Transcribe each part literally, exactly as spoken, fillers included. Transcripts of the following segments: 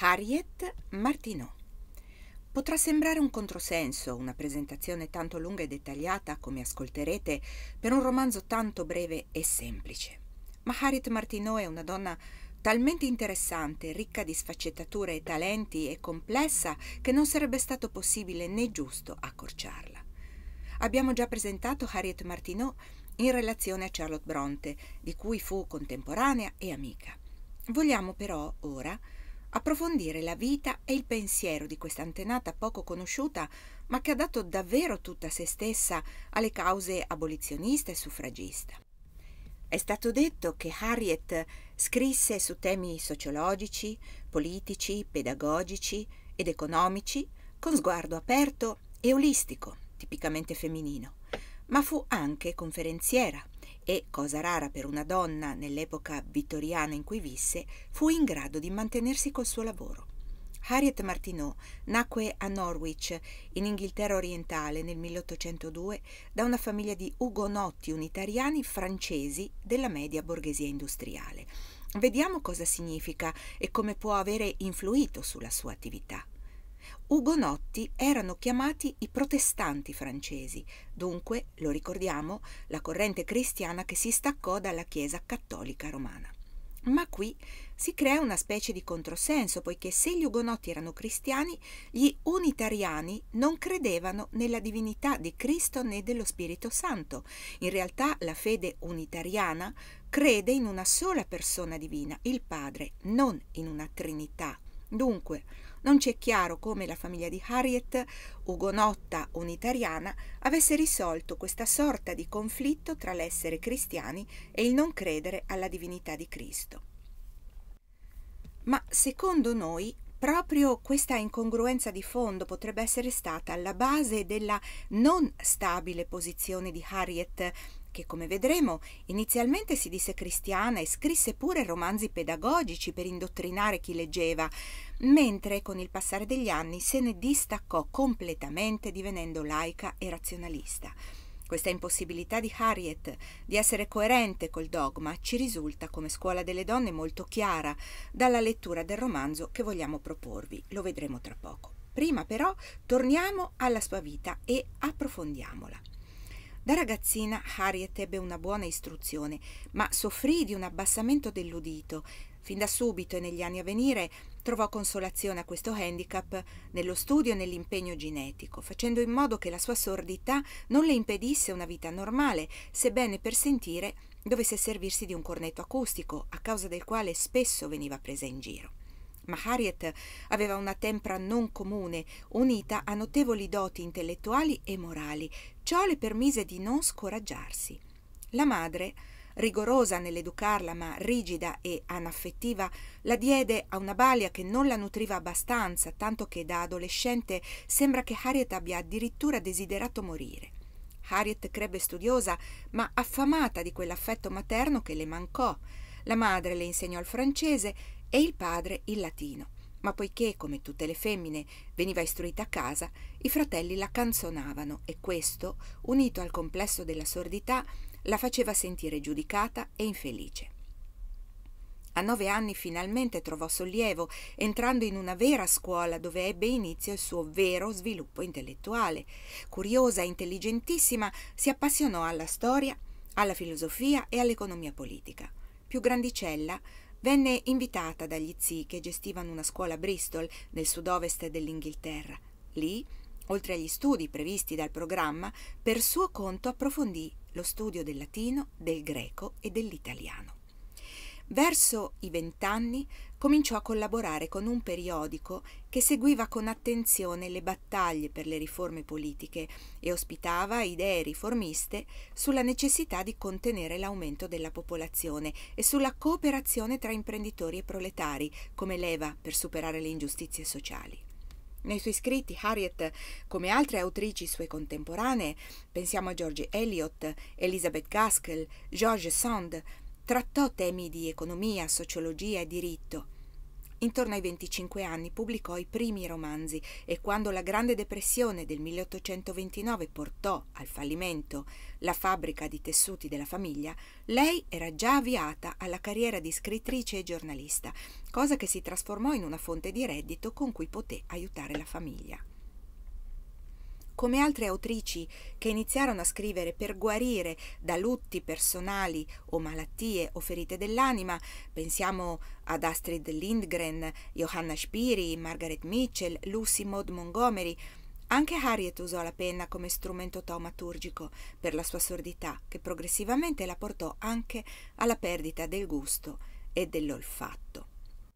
Harriet Martineau. Potrà sembrare un controsenso una presentazione tanto lunga e dettagliata come ascolterete per un romanzo tanto breve e semplice. Ma Harriet Martineau è una donna talmente interessante, ricca di sfaccettature e talenti e complessa che non sarebbe stato possibile né giusto accorciarla. Abbiamo già presentato Harriet Martineau in relazione a Charlotte Brontë, di cui fu contemporanea e amica. Vogliamo però ora approfondire la vita e il pensiero di questa antenata poco conosciuta, ma che ha dato davvero tutta se stessa alle cause abolizionista e suffragista. È stato detto che Harriet scrisse su temi sociologici, politici, pedagogici ed economici con sguardo aperto e olistico, tipicamente femminino, ma fu anche conferenziera e, cosa rara per una donna nell'epoca vittoriana in cui visse, fu in grado di mantenersi col suo lavoro. Harriet Martineau nacque a Norwich, in Inghilterra orientale, nel milleottocentodue, da una famiglia di ugonotti unitariani francesi della media borghesia industriale. Vediamo cosa significa e come può avere influito sulla sua attività. Ugonotti erano chiamati i protestanti francesi, dunque, lo ricordiamo, la corrente cristiana che si staccò dalla Chiesa cattolica romana. Ma qui si crea una specie di controsenso, poiché se gli ugonotti erano cristiani, gli unitariani non credevano nella divinità di Cristo né dello Spirito Santo. In realtà la fede unitariana crede in una sola persona divina, il Padre, non in una Trinità. Dunque, non ci è chiaro come la famiglia di Harriet, ugonotta unitariana, avesse risolto questa sorta di conflitto tra l'essere cristiani e il non credere alla divinità di Cristo. Ma secondo noi, proprio questa incongruenza di fondo potrebbe essere stata alla base della non stabile posizione di Harriet, che, come vedremo, inizialmente si disse cristiana e scrisse pure romanzi pedagogici per indottrinare chi leggeva, mentre con il passare degli anni se ne distaccò completamente, divenendo laica e razionalista. Questa impossibilità di Harriet di essere coerente col dogma ci risulta come scuola delle donne molto chiara dalla lettura del romanzo che vogliamo proporvi. Lo vedremo tra poco. Prima però torniamo alla sua vita e approfondiamola. Da ragazzina Harriet ebbe una buona istruzione, ma soffrì di un abbassamento dell'udito. Fin da subito e negli anni a venire trovò consolazione a questo handicap nello studio e nell'impegno genetico, facendo in modo che la sua sordità non le impedisse una vita normale, sebbene per sentire dovesse servirsi di un cornetto acustico, a causa del quale spesso veniva presa in giro. Ma Harriet aveva una tempra non comune, unita a notevoli doti intellettuali e morali. Ciò le permise di non scoraggiarsi. La madre, rigorosa nell'educarla ma rigida e anaffettiva, la diede a una balia che non la nutriva abbastanza, tanto che da adolescente sembra che Harriet abbia addirittura desiderato morire. Harriet crebbe studiosa ma affamata di quell'affetto materno che le mancò. La madre le insegnò il francese e il padre il latino, ma poiché, come tutte le femmine, veniva istruita a casa, i fratelli la canzonavano e questo, unito al complesso della sordità, la faceva sentire giudicata e infelice. A nove anni finalmente trovò sollievo, entrando in una vera scuola dove ebbe inizio il suo vero sviluppo intellettuale. Curiosa e intelligentissima, si appassionò alla storia, alla filosofia e all'economia politica. Più grandicella, venne invitata dagli zii che gestivano una scuola a Bristol, nel sud-ovest dell'Inghilterra. Lì, oltre agli studi previsti dal programma, per suo conto approfondì lo studio del latino, del greco e dell'italiano. Verso i vent'anni cominciò a collaborare con un periodico che seguiva con attenzione le battaglie per le riforme politiche e ospitava idee riformiste sulla necessità di contenere l'aumento della popolazione e sulla cooperazione tra imprenditori e proletari come leva per superare le ingiustizie sociali. Nei suoi scritti Harriet, come altre autrici sue contemporanee, pensiamo a George Eliot, Elizabeth Gaskell, George Sand, trattò temi di economia, sociologia e diritto. Intorno ai venticinque anni pubblicò i primi romanzi e quando la Grande Depressione del milleottocentoventinove portò al fallimento la fabbrica di tessuti della famiglia, lei era già avviata alla carriera di scrittrice e giornalista, cosa che si trasformò in una fonte di reddito con cui poté aiutare la famiglia. Come altre autrici che iniziarono a scrivere per guarire da lutti personali o malattie o ferite dell'anima, pensiamo ad Astrid Lindgren, Johanna Spiri, Margaret Mitchell, Lucy Maud Montgomery, anche Harriet usò la penna come strumento taumaturgico per la sua sordità, che progressivamente la portò anche alla perdita del gusto e dell'olfatto.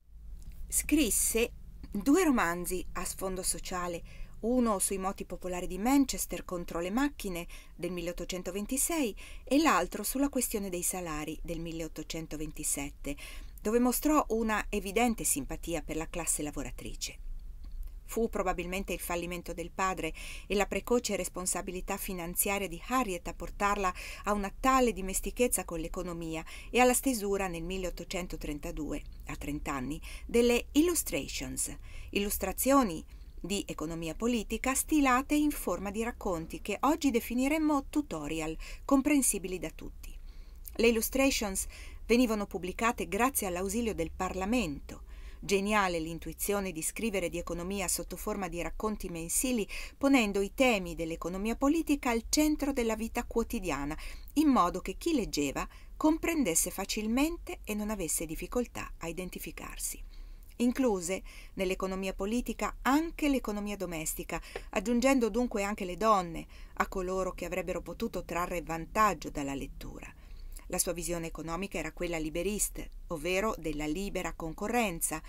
Scrisse due romanzi a sfondo sociale, uno sui moti popolari di Manchester contro le macchine del milleottocentoventisei e l'altro sulla questione dei salari del milleottocentoventisette, dove mostrò una evidente simpatia per la classe lavoratrice. Fu probabilmente il fallimento del padre e la precoce responsabilità finanziaria di Harriet a portarla a una tale dimestichezza con l'economia e alla stesura nel milleottocentotrentadue, a trent'anni, delle Illustrations, illustrazioni di economia politica stilate in forma di racconti che oggi definiremmo tutorial, comprensibili da tutti. Le Illustrations venivano pubblicate grazie all'ausilio del Parlamento. Geniale l'intuizione di scrivere di economia sotto forma di racconti mensili, ponendo i temi dell'economia politica al centro della vita quotidiana, in modo che chi leggeva comprendesse facilmente e non avesse difficoltà a identificarsi. Incluse nell'economia politica anche l'economia domestica, aggiungendo dunque anche le donne a coloro che avrebbero potuto trarre vantaggio dalla lettura. La sua visione economica era quella liberista, ovvero della libera concorrenza.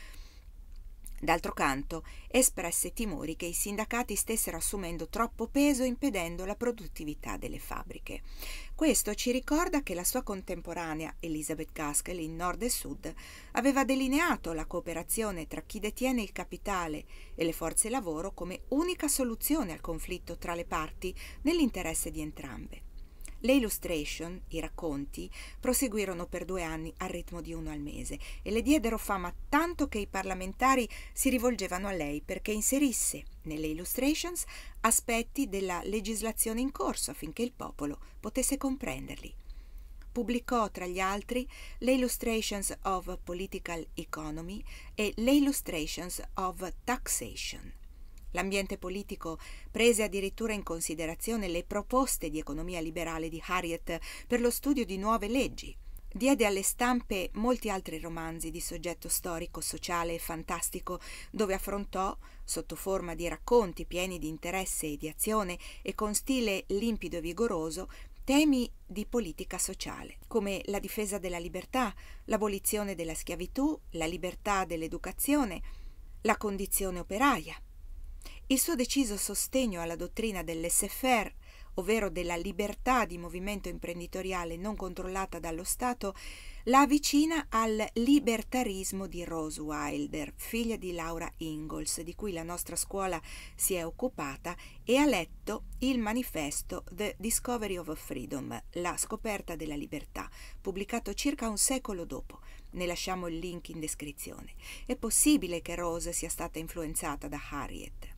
D'altro canto, espresse timori che i sindacati stessero assumendo troppo peso impedendo la produttività delle fabbriche. Questo ci ricorda che la sua contemporanea, Elizabeth Gaskell, in Nord e Sud, aveva delineato la cooperazione tra chi detiene il capitale e le forze lavoro come unica soluzione al conflitto tra le parti nell'interesse di entrambe. Le illustration, i racconti, proseguirono per due anni al ritmo di uno al mese e le diedero fama tanto che i parlamentari si rivolgevano a lei perché inserisse nelle illustrations aspetti della legislazione in corso affinché il popolo potesse comprenderli. Pubblicò tra gli altri le Illustrations of Political Economy e le Illustrations of Taxation. L'ambiente politico prese addirittura in considerazione le proposte di economia liberale di Harriet per lo studio di nuove leggi. Diede alle stampe molti altri romanzi di soggetto storico, sociale e fantastico, dove affrontò, sotto forma di racconti pieni di interesse e di azione e con stile limpido e vigoroso, temi di politica sociale, come la difesa della libertà, l'abolizione della schiavitù, la libertà dell'educazione, la condizione operaia. Il suo deciso sostegno alla dottrina del laissez-faire, ovvero della libertà di movimento imprenditoriale non controllata dallo Stato, la avvicina al libertarismo di Rose Wilder, figlia di Laura Ingalls, di cui la nostra scuola si è occupata, e ha letto il manifesto The Discovery of Freedom, la scoperta della libertà, pubblicato circa un secolo dopo. Ne lasciamo il link in descrizione. È possibile che Rose sia stata influenzata da Harriet.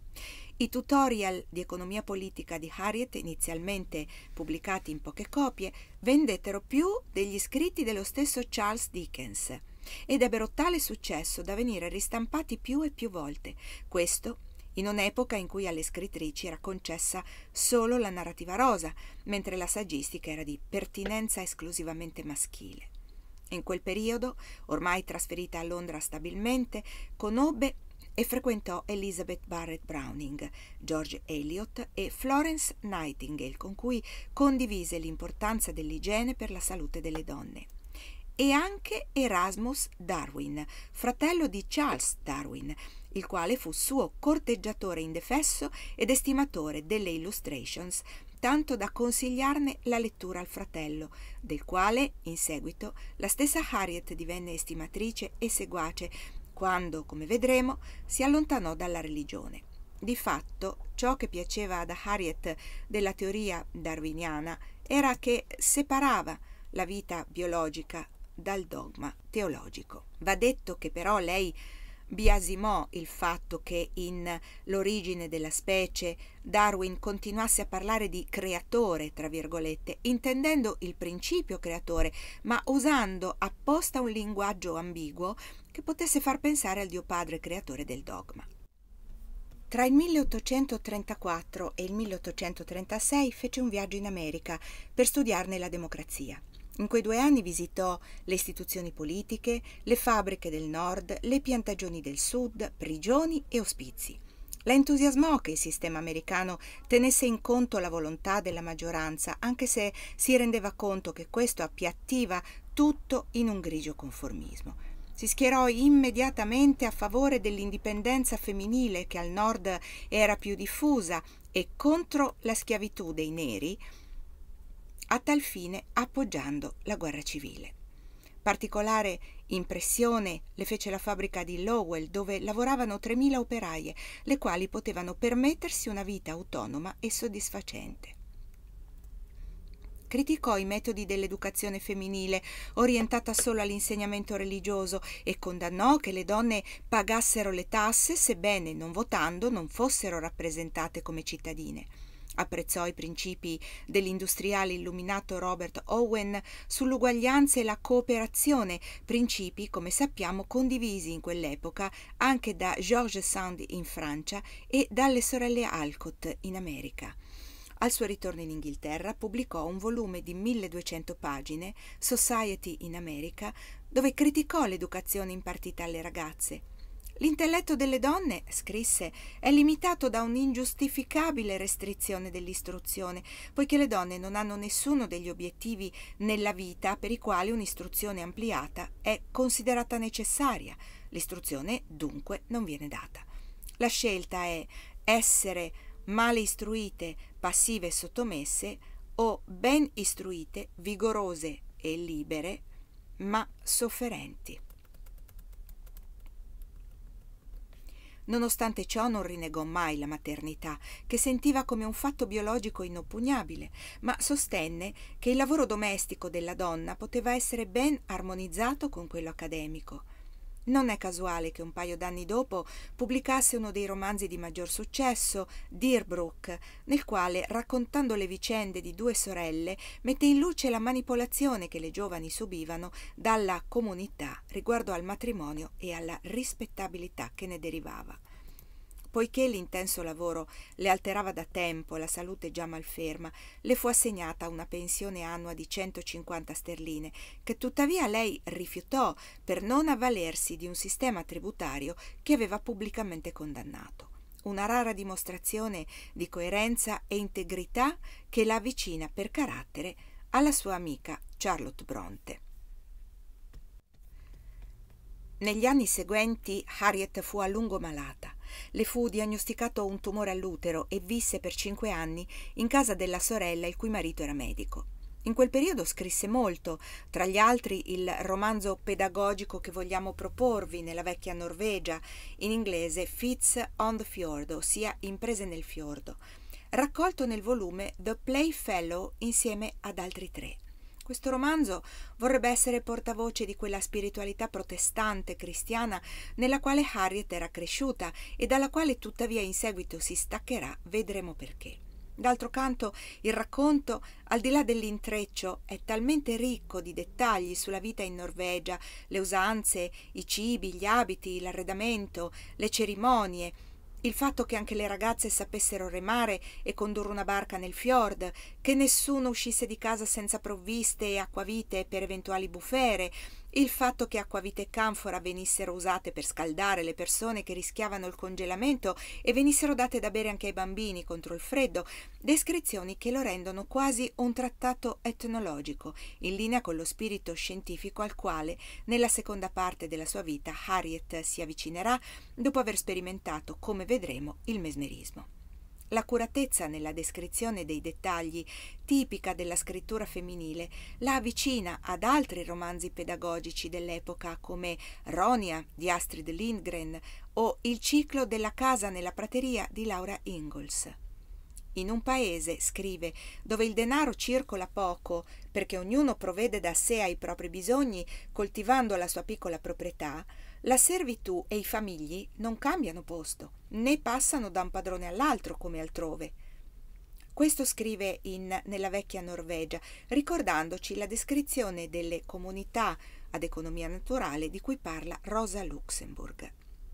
I tutorial di economia politica di Harriet, inizialmente pubblicati in poche copie, vendettero più degli scritti dello stesso Charles Dickens ed ebbero tale successo da venire ristampati più e più volte. Questo in un'epoca in cui alle scrittrici era concessa solo la narrativa rosa, mentre la saggistica era di pertinenza esclusivamente maschile. In quel periodo, ormai trasferita a Londra stabilmente, conobbe e frequentò Elizabeth Barrett Browning, George Eliot e Florence Nightingale, con cui condivise l'importanza dell'igiene per la salute delle donne. E anche Erasmus Darwin, fratello di Charles Darwin, il quale fu suo corteggiatore indefesso ed estimatore delle Illustrations, tanto da consigliarne la lettura al fratello, del quale, in seguito, la stessa Harriet divenne estimatrice e seguace, quando, come vedremo, si allontanò dalla religione. Di fatto, ciò che piaceva ad Harriet della teoria darwiniana era che separava la vita biologica dal dogma teologico. Va detto che però lei biasimò il fatto che in L'origine della specie Darwin continuasse a parlare di creatore, tra virgolette, intendendo il principio creatore, ma usando apposta un linguaggio ambiguo che potesse far pensare al Dio Padre creatore del dogma. Tra il milleottocentotrentaquattro e il milleottocentotrentasei fece un viaggio in America per studiarne la democrazia. In quei due anni visitò le istituzioni politiche, le fabbriche del nord, le piantagioni del sud, prigioni e ospizi. La entusiasmò che il sistema americano tenesse in conto la volontà della maggioranza, anche se si rendeva conto che questo appiattiva tutto in un grigio conformismo. Si schierò immediatamente a favore dell'indipendenza femminile che al nord era più diffusa e contro la schiavitù dei neri, a tal fine appoggiando la guerra civile. Particolare impressione le fece la fabbrica di Lowell, dove lavoravano tremila operaie, le quali potevano permettersi una vita autonoma e soddisfacente. Criticò i metodi dell'educazione femminile, orientata solo all'insegnamento religioso, e condannò che le donne pagassero le tasse, sebbene non votando non fossero rappresentate come cittadine. Apprezzò i principi dell'industriale illuminato Robert Owen sull'uguaglianza e la cooperazione, principi, come sappiamo, condivisi in quell'epoca anche da George Sand in Francia e dalle sorelle Alcott in America. Al suo ritorno in Inghilterra pubblicò un volume di milleduecento pagine, Society in America, dove criticò l'educazione impartita alle ragazze. L'intelletto delle donne, scrisse, è limitato da un'ingiustificabile restrizione dell'istruzione, poiché le donne non hanno nessuno degli obiettivi nella vita per i quali un'istruzione ampliata è considerata necessaria. L'istruzione, dunque, non viene data. La scelta è essere male istruite, passive e sottomesse, o ben istruite, vigorose e libere, ma sofferenti. Nonostante ciò non rinnegò mai la maternità, che sentiva come un fatto biologico inoppugnabile, ma sostenne che il lavoro domestico della donna poteva essere ben armonizzato con quello accademico. Non è casuale che un paio d'anni dopo pubblicasse uno dei romanzi di maggior successo, Deerbrook, nel quale, raccontando le vicende di due sorelle, mette in luce la manipolazione che le giovani subivano dalla comunità riguardo al matrimonio e alla rispettabilità che ne derivava. Poiché l'intenso lavoro le alterava da tempo la salute già malferma, le fu assegnata una pensione annua di centocinquanta sterline, che tuttavia lei rifiutò per non avvalersi di un sistema tributario che aveva pubblicamente condannato. Una rara dimostrazione di coerenza e integrità che la avvicina per carattere alla sua amica Charlotte Bronte. Negli anni seguenti Harriet fu a lungo malata. Le fu diagnosticato un tumore all'utero e visse per cinque anni in casa della sorella il cui marito era medico. In quel periodo scrisse molto, tra gli altri il romanzo pedagogico che vogliamo proporvi nella vecchia Norvegia, in inglese Fits on the Fjord, ossia Imprese nel fiordo, raccolto nel volume The Playfellow insieme ad altri tre. Questo romanzo vorrebbe essere portavoce di quella spiritualità protestante cristiana nella quale Harriet era cresciuta e dalla quale tuttavia in seguito si staccherà, vedremo perché. D'altro canto, il racconto, al di là dell'intreccio, è talmente ricco di dettagli sulla vita in Norvegia, le usanze, i cibi, gli abiti, l'arredamento, le cerimonie, il fatto che anche le ragazze sapessero remare e condurre una barca nel fiord, che nessuno uscisse di casa senza provviste e acquavite per eventuali bufere, il fatto che acquavite e canfora venissero usate per scaldare le persone che rischiavano il congelamento e venissero date da bere anche ai bambini contro il freddo, descrizioni che lo rendono quasi un trattato etnologico, in linea con lo spirito scientifico al quale, nella seconda parte della sua vita, Harriet si avvicinerà dopo aver sperimentato, come vedremo, il mesmerismo. L'accuratezza nella descrizione dei dettagli, tipica della scrittura femminile, la avvicina ad altri romanzi pedagogici dell'epoca come Ronia di Astrid Lindgren o Il ciclo della casa nella prateria di Laura Ingalls. In un paese, scrive, dove il denaro circola poco, perché ognuno provvede da sé ai propri bisogni, coltivando la sua piccola proprietà, la servitù e i famigli non cambiano posto, né passano da un padrone all'altro come altrove. Questo scrive in Nella vecchia Norvegia, ricordandoci la descrizione delle comunità ad economia naturale di cui parla Rosa Luxemburg.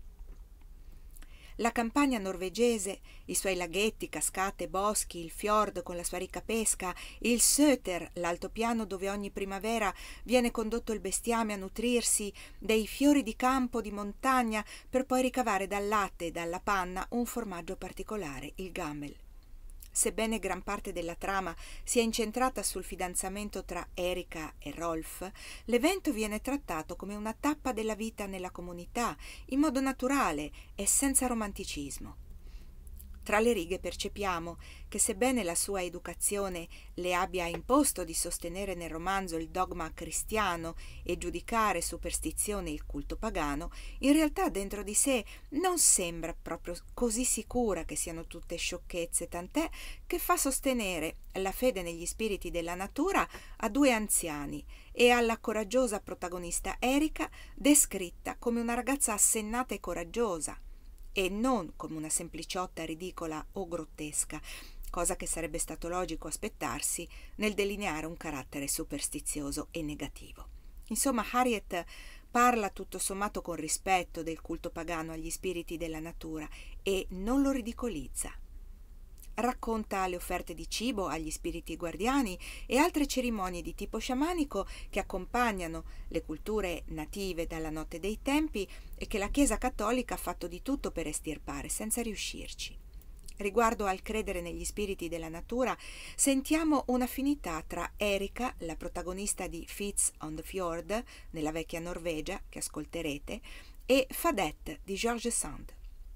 La campagna norvegese, i suoi laghetti, cascate, boschi, il fjord con la sua ricca pesca, il Söter, l'altopiano dove ogni primavera viene condotto il bestiame a nutrirsi dei fiori di campo di montagna per poi ricavare dal latte e dalla panna un formaggio particolare, il gammel. Sebbene gran parte della trama sia incentrata sul fidanzamento tra Erika e Rolf, l'evento viene trattato come una tappa della vita nella comunità, in modo naturale e senza romanticismo. Tra le righe percepiamo che sebbene la sua educazione le abbia imposto di sostenere nel romanzo il dogma cristiano e giudicare superstizione il culto pagano, in realtà dentro di sé non sembra proprio così sicura che siano tutte sciocchezze, tant'è che fa sostenere la fede negli spiriti della natura a due anziani e alla coraggiosa protagonista Erika, descritta come una ragazza assennata e coraggiosa, e non come una sempliciotta ridicola o grottesca, cosa che sarebbe stato logico aspettarsi nel delineare un carattere superstizioso e negativo. Insomma, Harriet parla tutto sommato con rispetto del culto pagano agli spiriti della natura e non lo ridicolizza. Racconta le offerte di cibo agli spiriti guardiani e altre cerimonie di tipo sciamanico che accompagnano le culture native dalla notte dei tempi e che la Chiesa cattolica ha fatto di tutto per estirpare, senza riuscirci. Riguardo al credere negli spiriti della natura, sentiamo un'affinità tra Erika, la protagonista di Fits on the Fjord, nella vecchia Norvegia, che ascolterete, e Fadette di George Sand.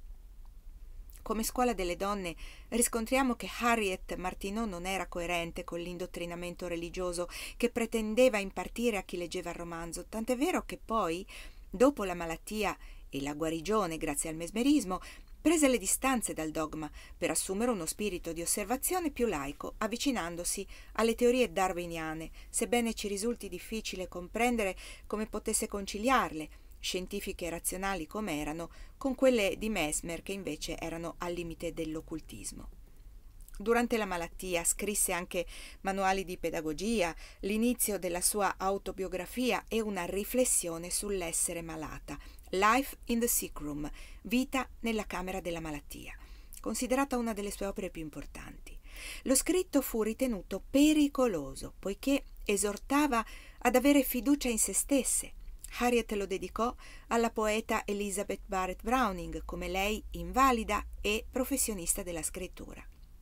Come scuola delle donne riscontriamo che Harriet Martineau non era coerente con l'indottrinamento religioso che pretendeva impartire a chi leggeva il romanzo, tant'è vero che poi, dopo la malattia e la guarigione grazie al mesmerismo, prese le distanze dal dogma per assumere uno spirito di osservazione più laico, avvicinandosi alle teorie darwiniane, sebbene ci risulti difficile comprendere come potesse conciliarle, scientifiche e razionali come erano, con quelle di Mesmer che invece erano al limite dell'occultismo. Durante la malattia scrisse anche manuali di pedagogia, l'inizio della sua autobiografia e una riflessione sull'essere malata, Life in the Sick Room, Vita nella camera della malattia, considerata una delle sue opere più importanti. Lo scritto fu ritenuto pericoloso, poiché esortava ad avere fiducia in se stesse. Harriet lo dedicò alla poeta Elizabeth Barrett Browning, come lei invalida e professionista della scrittura.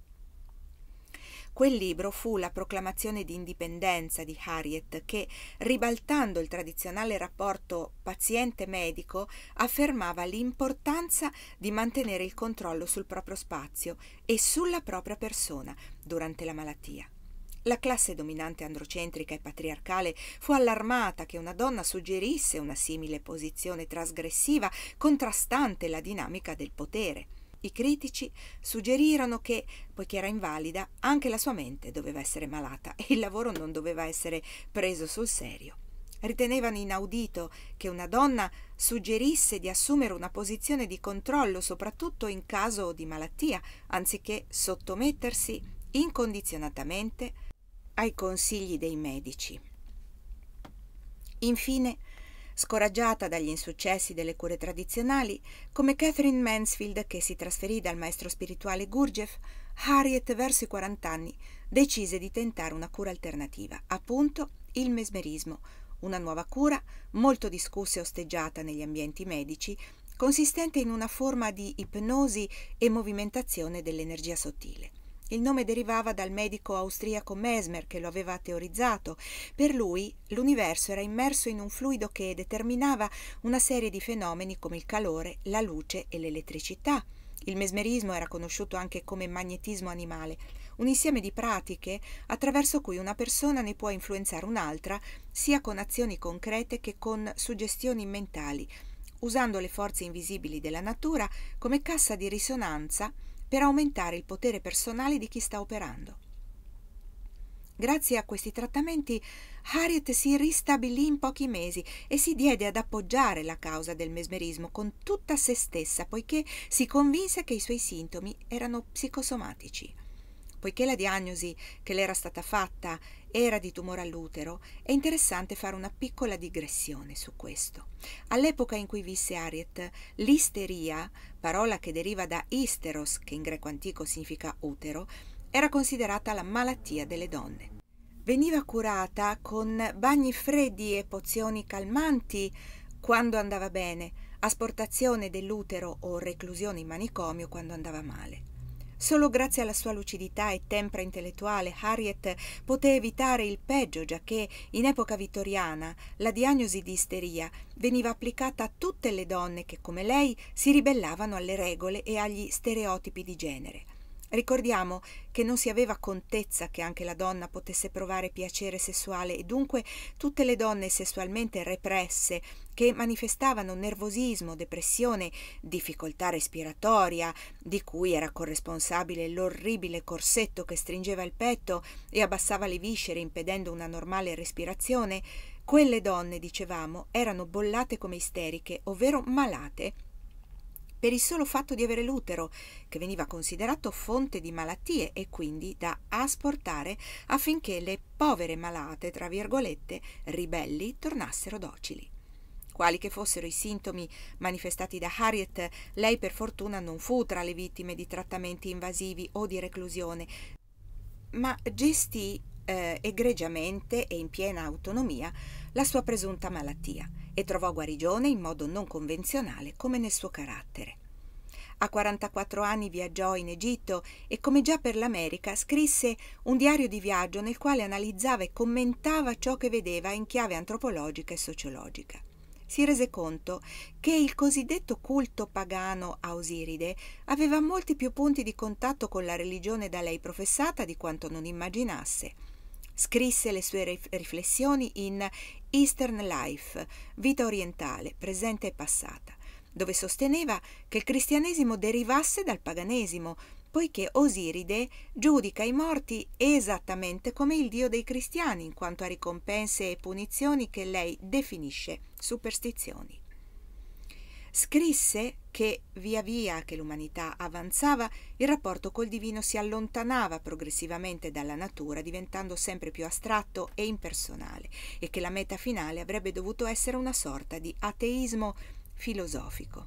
Quel libro fu la proclamazione di indipendenza di Harriet che, ribaltando il tradizionale rapporto paziente-medico, affermava l'importanza di mantenere il controllo sul proprio spazio e sulla propria persona durante la malattia. La classe dominante androcentrica e patriarcale fu allarmata che una donna suggerisse una simile posizione trasgressiva contrastante la dinamica del potere. I critici suggerirono che, poiché era invalida, anche la sua mente doveva essere malata e il lavoro non doveva essere preso sul serio. Ritenevano inaudito che una donna suggerisse di assumere una posizione di controllo, soprattutto in caso di malattia, anziché sottomettersi incondizionatamente ai consigli dei medici. Infine, scoraggiata dagli insuccessi delle cure tradizionali, come Catherine Mansfield che si trasferì dal maestro spirituale Gurdjieff, Harriet verso i quarant'anni decise di tentare una cura alternativa, appunto il mesmerismo, una nuova cura molto discussa e osteggiata negli ambienti medici, consistente in una forma di ipnosi e movimentazione dell'energia sottile. Il nome derivava dal medico austriaco Mesmer che lo aveva teorizzato. Per lui l'universo era immerso in un fluido che determinava una serie di fenomeni come il calore, la luce e l'elettricità. Il mesmerismo era conosciuto anche come magnetismo animale, un insieme di pratiche attraverso cui una persona ne può influenzare un'altra sia con azioni concrete che con suggestioni mentali, usando le forze invisibili della natura come cassa di risonanza per aumentare il potere personale di chi sta operando. Grazie a questi trattamenti Harriet si ristabilì in pochi mesi e si diede ad appoggiare la causa del mesmerismo con tutta se stessa, poiché si convinse che i suoi sintomi erano psicosomatici. Poiché la diagnosi che le era stata fatta era di tumore all'utero, è interessante fare una piccola digressione su questo. All'epoca in cui visse Harriet, l'isteria, parola che deriva da isteros, che in greco antico significa utero, era considerata la malattia delle donne. Veniva curata con bagni freddi e pozioni calmanti quando andava bene, asportazione dell'utero o reclusione in manicomio quando andava male. Solo grazie alla sua lucidità e tempra intellettuale Harriet poté evitare il peggio, giacché in epoca vittoriana la diagnosi di isteria veniva applicata a tutte le donne che, come lei, si ribellavano alle regole e agli stereotipi di genere. Ricordiamo che non si aveva contezza che anche la donna potesse provare piacere sessuale e dunque tutte le donne sessualmente represse che manifestavano nervosismo, depressione, difficoltà respiratoria, di cui era corresponsabile l'orribile corsetto che stringeva il petto e abbassava le viscere impedendo una normale respirazione, quelle donne, dicevamo, erano bollate come isteriche, ovvero malate, per il solo fatto di avere l'utero, che veniva considerato fonte di malattie e quindi da asportare affinché le povere malate, tra virgolette, ribelli, tornassero docili. Quali che fossero i sintomi manifestati da Harriet, lei per fortuna non fu tra le vittime di trattamenti invasivi o di reclusione, ma gestì eh, egregiamente e in piena autonomia la sua presunta malattia e trovò guarigione in modo non convenzionale come nel suo carattere. A quarantaquattro anni viaggiò in Egitto e, come già per l'America, scrisse un diario di viaggio nel quale analizzava e commentava ciò che vedeva in chiave antropologica e sociologica. Si rese conto che il cosiddetto culto pagano a Osiride aveva molti più punti di contatto con la religione da lei professata di quanto non immaginasse. Scrisse le sue riflessioni in Eastern Life, vita orientale, presente e passata, dove sosteneva che il cristianesimo derivasse dal paganesimo, poiché Osiride giudica i morti esattamente come il dio dei cristiani in quanto a ricompense e punizioni che lei definisce superstizioni. Scrisse che via via che l'umanità avanzava, il rapporto col divino si allontanava progressivamente dalla natura, diventando sempre più astratto e impersonale, e che la meta finale avrebbe dovuto essere una sorta di ateismo filosofico.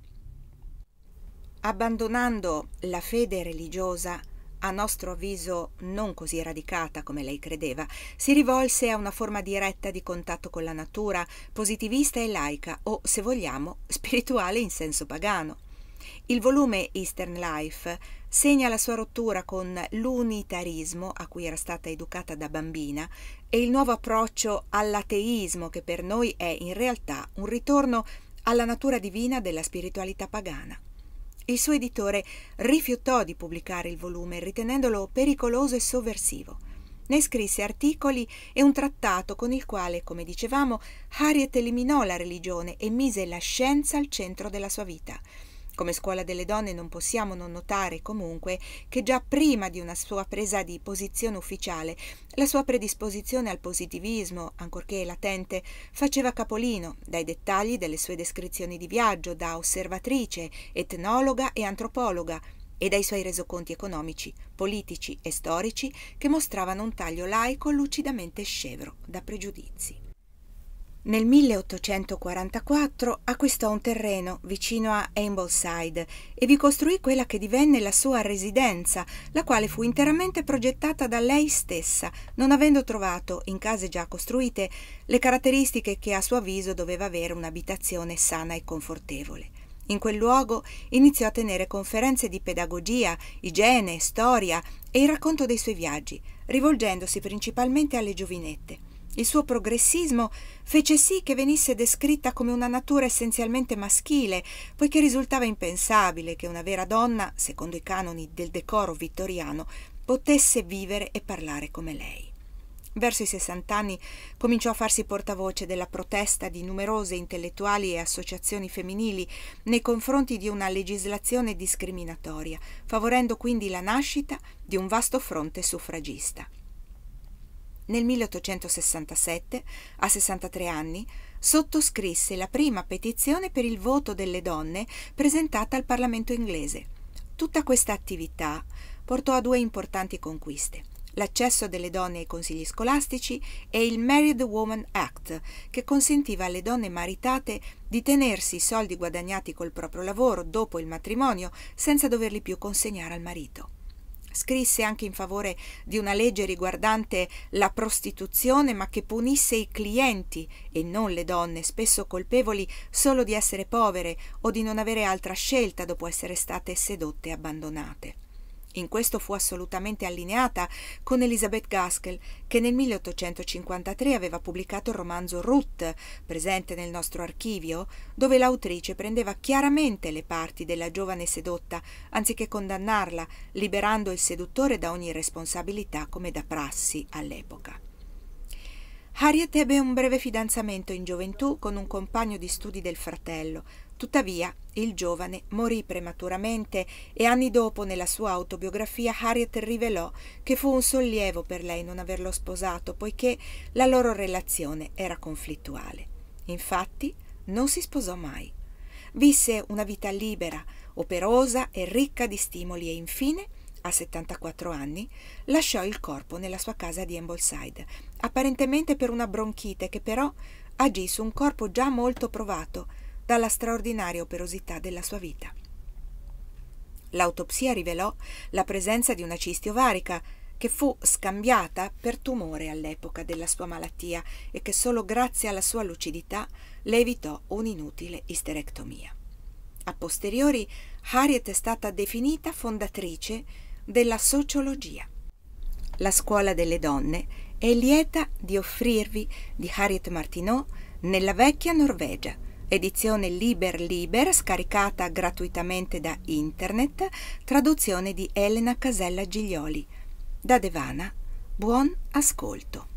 Abbandonando la fede religiosa, a nostro avviso non così radicata come lei credeva, si rivolse a una forma diretta di contatto con la natura, positivista e laica, o, se vogliamo, spirituale in senso pagano. Il volume Eastern Life segna la sua rottura con l'unitarismo a cui era stata educata da bambina e il nuovo approccio all'ateismo che per noi è in realtà un ritorno alla natura divina della spiritualità pagana. Il suo editore rifiutò di pubblicare il volume ritenendolo pericoloso e sovversivo. Ne scrisse articoli e un trattato con il quale, come dicevamo, Harriet eliminò la religione e mise la scienza al centro della sua vita. Come scuola delle donne non possiamo non notare comunque che già prima di una sua presa di posizione ufficiale, la sua predisposizione al positivismo, ancorché latente, faceva capolino dai dettagli delle sue descrizioni di viaggio da osservatrice, etnologa e antropologa, e dai suoi resoconti economici, politici e storici che mostravano un taglio laico lucidamente scevro da pregiudizi. Nel milleottocentoquarantaquattro acquistò un terreno vicino a Ambleside e vi costruì quella che divenne la sua residenza, la quale fu interamente progettata da lei stessa, non avendo trovato, in case già costruite, le caratteristiche che a suo avviso doveva avere un'abitazione sana e confortevole. In quel luogo iniziò a tenere conferenze di pedagogia, igiene, storia e il racconto dei suoi viaggi, rivolgendosi principalmente alle giovinette. Il suo progressismo fece sì che venisse descritta come una natura essenzialmente maschile, poiché risultava impensabile che una vera donna, secondo i canoni del decoro vittoriano, potesse vivere e parlare come lei. Verso i sessanta anni cominciò a farsi portavoce della protesta di numerose intellettuali e associazioni femminili nei confronti di una legislazione discriminatoria, favorendo quindi la nascita di un vasto fronte suffragista. Nel milleottocentosessantasette, a sessantatré anni, sottoscrisse la prima petizione per il voto delle donne presentata al Parlamento inglese. Tutta questa attività portò a due importanti conquiste: l'accesso delle donne ai consigli scolastici e il Married Women Act, che consentiva alle donne maritate di tenersi i soldi guadagnati col proprio lavoro dopo il matrimonio senza doverli più consegnare al marito. Scrisse anche in favore di una legge riguardante la prostituzione, ma che punisse i clienti e non le donne, spesso colpevoli solo di essere povere o di non avere altra scelta dopo essere state sedotte e abbandonate. In questo fu assolutamente allineata con Elizabeth Gaskell, che nel milleottocentocinquantatré aveva pubblicato il romanzo Ruth, presente nel nostro archivio, dove l'autrice prendeva chiaramente le parti della giovane sedotta, anziché condannarla, liberando il seduttore da ogni responsabilità come da prassi all'epoca. Harriet ebbe un breve fidanzamento in gioventù con un compagno di studi del fratello. Tuttavia, il giovane morì prematuramente e anni dopo, nella sua autobiografia, Harriet rivelò che fu un sollievo per lei non averlo sposato, poiché la loro relazione era conflittuale. Infatti, non si sposò mai. Visse una vita libera, operosa e ricca di stimoli e infine, a settantaquattro anni, lasciò il corpo nella sua casa di Ambleside, apparentemente per una bronchite che però agì su un corpo già molto provato dalla straordinaria operosità della sua vita. L'autopsia rivelò la presenza di una cisti ovarica che fu scambiata per tumore all'epoca della sua malattia e che solo grazie alla sua lucidità le evitò un'inutile isterectomia. A posteriori, Harriet è stata definita fondatrice della sociologia. La Scuola delle Donne è lieta di offrirvi di Harriet Martineau Nella vecchia Norvegia, edizione Liber Liber, scaricata gratuitamente da internet, traduzione di Elena Casella Giglioli. Da Devana, buon ascolto.